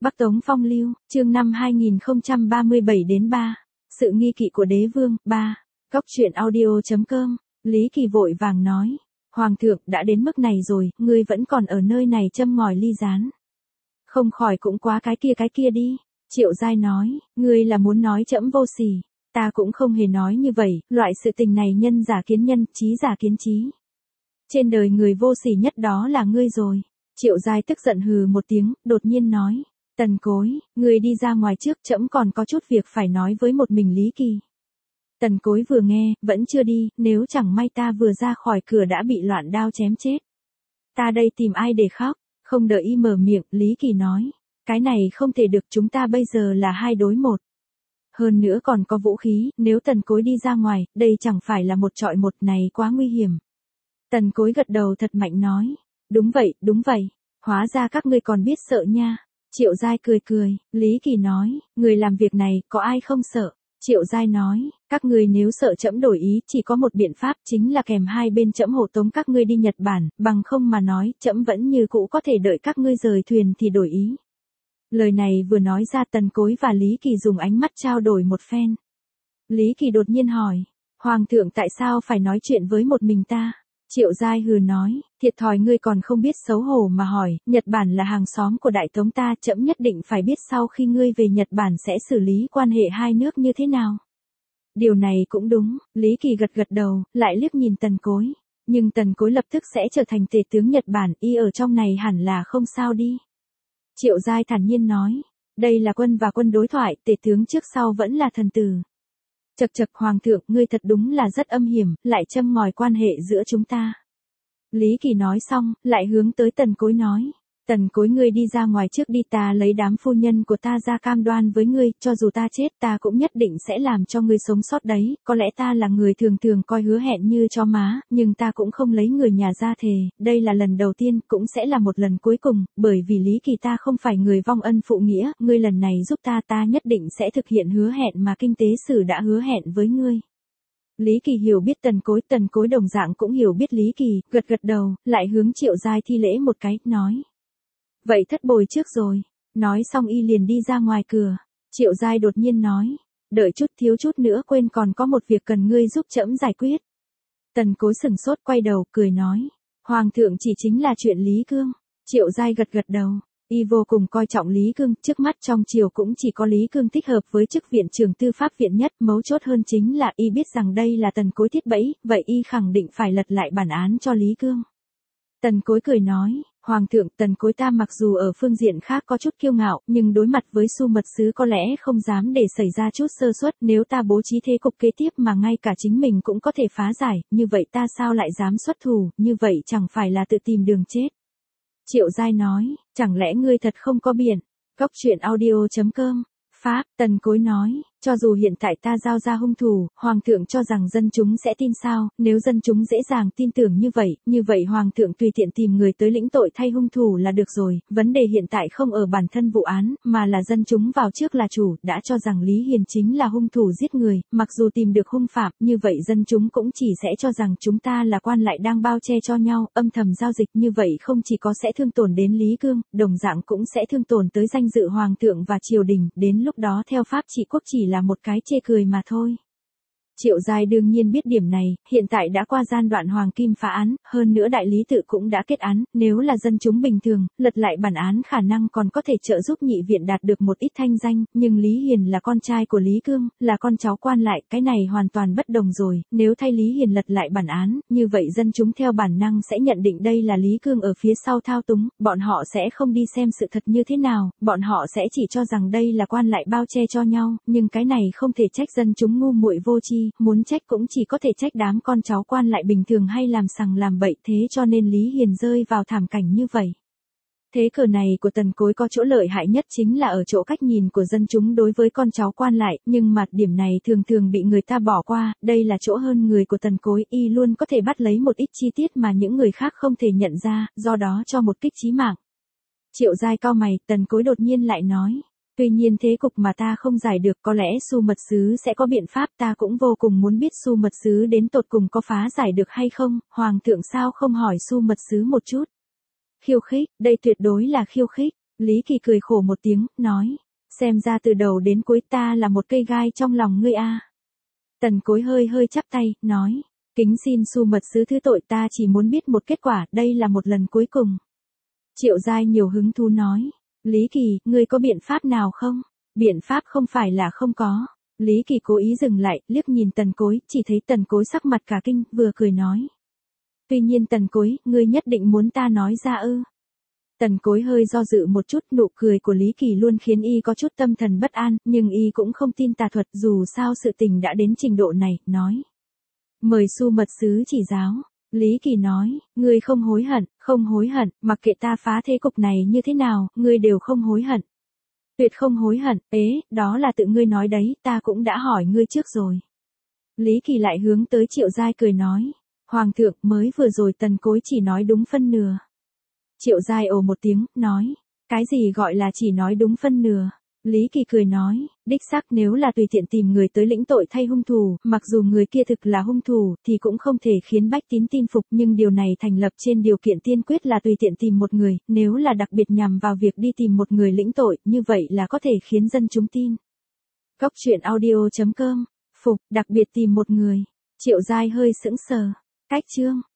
Bắc Tống Phong Lưu, chương năm 2037 đến 3. Sự nghi kỵ của đế vương, 3. Góc truyện audio.com, Lý Kỳ vội vàng nói. Hoàng thượng đã đến mức này rồi, ngươi vẫn còn ở nơi này châm ngòi ly gián. Không khỏi cũng quá cái kia đi. Triệu Giai nói, ngươi là muốn nói trẫm vô sỉ. Ta cũng không hề nói như vậy, loại sự tình này nhân giả kiến nhân, trí giả kiến trí. Trên đời người vô sỉ nhất đó là ngươi rồi. Triệu Giai tức giận hừ một tiếng, đột nhiên nói. Tần Cối, ngươi đi ra ngoài trước, trẫm còn có chút việc phải nói với một mình Lý Kỳ. Tần Cối vừa nghe, vẫn chưa đi, nếu chẳng may ta vừa ra khỏi cửa đã bị loạn đao chém chết. Ta đây tìm ai để khóc, không đợi y mở miệng, Lý Kỳ nói. Cái này không thể được, chúng ta bây giờ là 2 đối 1. Hơn nữa còn có vũ khí, nếu Tần Cối đi ra ngoài, đây chẳng phải là 1 chọi 1 này quá nguy hiểm. Tần Cối gật đầu thật mạnh nói. Đúng vậy, hóa ra các ngươi còn biết sợ nha. Triệu Giai cười, Lý Kỳ nói, người làm việc này, có ai không sợ? Triệu Giai nói, các ngươi nếu sợ trẫm đổi ý, chỉ có một biện pháp, chính là kèm hai bên trẫm hộ tống các ngươi đi Nhật Bản, bằng không mà nói, trẫm vẫn như cũ có thể đợi các ngươi rời thuyền thì đổi ý. Lời này vừa nói ra, Tần Cối và Lý Kỳ dùng ánh mắt trao đổi một phen. Lý Kỳ đột nhiên hỏi, Hoàng thượng tại sao phải nói chuyện với một mình ta? Triệu Giai hừ nói, thiệt thòi ngươi còn không biết xấu hổ mà hỏi, Nhật Bản là hàng xóm của Đại Tống ta, trẫm nhất định phải biết sau khi ngươi về Nhật Bản sẽ xử lý quan hệ hai nước như thế nào. Điều này cũng đúng, Lý Kỳ gật đầu, lại liếc nhìn Tần Cối. Nhưng Tần Cối lập tức sẽ trở thành tể tướng Nhật Bản, y ở trong này hẳn là không sao đi. Triệu Giai thản nhiên nói, đây là quân và quân đối thoại, tể tướng trước sau vẫn là thần tử. Chậc Hoàng thượng, ngươi thật đúng là rất âm hiểm, lại châm ngòi quan hệ giữa chúng ta. Lý Kỳ nói xong, lại hướng tới Tần Cối nói. Tần Cối, ngươi đi ra ngoài trước đi, ta lấy đám phu nhân của ta ra cam đoan với ngươi, cho dù ta chết ta cũng nhất định sẽ làm cho ngươi sống sót đấy, có lẽ ta là người thường coi hứa hẹn như chó má, nhưng ta cũng không lấy người nhà ra thề, đây là lần đầu tiên, cũng sẽ là một lần cuối cùng, bởi vì Lý Kỳ ta không phải người vong ân phụ nghĩa, ngươi lần này giúp ta nhất định sẽ thực hiện hứa hẹn mà kinh tế sử đã hứa hẹn với ngươi. Lý Kỳ hiểu biết Tần Cối đồng dạng cũng hiểu biết Lý Kỳ, gật đầu, lại hướng Triệu Giai thi lễ một cái, nói. Vậy thất bồi trước rồi. Nói xong y liền đi ra ngoài cửa. Triệu Giai đột nhiên nói. Đợi chút, thiếu chút nữa quên, còn có một việc cần ngươi giúp trẫm giải quyết. Tần Cối sửng sốt quay đầu, cười nói. Hoàng thượng chỉ chính là chuyện Lý Cương. Triệu Giai gật đầu. Y vô cùng coi trọng Lý Cương, trước mắt trong triều cũng chỉ có Lý Cương thích hợp với chức viện trưởng tư pháp viện nhất, mấu chốt hơn chính là y biết rằng đây là Tần Cối thiết bẫy, vậy y khẳng định phải lật lại bản án cho Lý Cương. Tần Cối cười nói, Hoàng thượng, Tần Cối ta mặc dù ở phương diện khác có chút kiêu ngạo, nhưng đối mặt với Su Mật Sứ có lẽ không dám để xảy ra chút sơ suất, nếu ta bố trí thế cục kế tiếp mà ngay cả chính mình cũng có thể phá giải, như vậy ta sao lại dám xuất thủ, như vậy chẳng phải là tự tìm đường chết. Triệu Giai nói, chẳng lẽ ngươi thật không có biện? Góc truyện audio.com, Pháp, Tần Cối nói, cho dù hiện tại ta giao ra hung thủ, Hoàng thượng cho rằng dân chúng sẽ tin sao, nếu dân chúng dễ dàng tin tưởng như vậy Hoàng thượng tùy tiện tìm người tới lĩnh tội thay hung thủ là được rồi, vấn đề hiện tại không ở bản thân vụ án, mà là dân chúng vào trước là chủ, đã cho rằng Lý Hiền chính là hung thủ giết người, mặc dù tìm được hung phạm, như vậy dân chúng cũng chỉ sẽ cho rằng chúng ta là quan lại đang bao che cho nhau, âm thầm giao dịch, như vậy không chỉ có sẽ thương tổn đến Lý Cương, đồng dạng cũng sẽ thương tổn tới danh dự Hoàng thượng và triều đình, đến lúc đó theo pháp trị quốc chỉ là một cái chê cười mà thôi. Triệu Giai đương nhiên biết điểm này, hiện tại đã qua giai đoạn hoàng kim phá án, hơn nữa đại lý tự cũng đã kết án, nếu là dân chúng bình thường, lật lại bản án khả năng còn có thể trợ giúp nhị viện đạt được một ít thanh danh, nhưng Lý Hiền là con trai của Lý Cương, là con cháu quan lại, cái này hoàn toàn bất đồng rồi, nếu thay Lý Hiền lật lại bản án, như vậy dân chúng theo bản năng sẽ nhận định đây là Lý Cương ở phía sau thao túng, bọn họ sẽ không đi xem sự thật như thế nào, bọn họ sẽ chỉ cho rằng đây là quan lại bao che cho nhau, nhưng cái này không thể trách dân chúng ngu muội vô tri. Muốn trách cũng chỉ có thể trách đám con cháu quan lại bình thường hay làm sằng làm bậy, thế cho nên Lý Hiền rơi vào thảm cảnh như vậy. Thế cờ này của Tần Cối có chỗ lợi hại nhất chính là ở chỗ cách nhìn của dân chúng đối với con cháu quan lại, nhưng mặt điểm này thường bị người ta bỏ qua, đây là chỗ hơn người của Tần Cối, y luôn có thể bắt lấy một ít chi tiết mà những người khác không thể nhận ra, do đó cho một kích chí mạng. Triệu Giai cau mày, Tần Cối đột nhiên lại nói. Tuy nhiên thế cục mà ta không giải được, có lẽ Su Mật Sứ sẽ có biện pháp, ta cũng vô cùng muốn biết Su Mật Sứ đến tột cùng có phá giải được hay không, Hoàng thượng sao không hỏi Su Mật Sứ một chút. Khiêu khích, đây tuyệt đối là khiêu khích. Lý Kỳ cười khổ một tiếng, nói, xem ra từ đầu đến cuối ta là một cây gai trong lòng ngươi a. Tần Cối hơi hơi chắp tay, nói, kính xin Su mật sứ thứ tội, ta chỉ muốn biết một kết quả, đây là một lần cuối cùng. Triệu Giai nhiều hứng thú nói, Lý Kỳ, ngươi có biện pháp nào không? Biện pháp không phải là không có. Lý Kỳ cố ý dừng lại, liếc nhìn Tần Cối, chỉ thấy Tần Cối sắc mặt cả kinh, vừa cười nói. Tuy nhiên Tần Cối, ngươi nhất định muốn ta nói ra ư? Tần Cối hơi do dự một chút, nụ cười của Lý Kỳ luôn khiến y có chút tâm thần bất an, nhưng y cũng không tin tà thuật, dù sao sự tình đã đến trình độ này, nói. Mời Su mật sứ chỉ giáo. Lý Kỳ nói, ngươi không hối hận, mặc kệ ta phá thế cục này như thế nào, ngươi đều không hối hận. Tuyệt không hối hận, đó là tự ngươi nói đấy, ta cũng đã hỏi ngươi trước rồi. Lý Kỳ lại hướng tới Triệu Giai cười nói, Hoàng thượng, mới vừa rồi Tần Cối chỉ nói đúng phân nửa. Triệu Giai ồ một tiếng, nói, cái gì gọi là chỉ nói đúng phân nửa? Lý Kỳ cười nói, đích xác nếu là tùy tiện tìm người tới lĩnh tội thay hung thủ, mặc dù người kia thực là hung thủ, thì cũng không thể khiến bách tín tin phục, nhưng điều này thành lập trên điều kiện tiên quyết là tùy tiện tìm một người, nếu là đặc biệt nhằm vào việc đi tìm một người lĩnh tội, như vậy là có thể khiến dân chúng tin. Góc truyện audio.com, đặc biệt tìm một người. Triệu Giai hơi sững sờ. Cách chương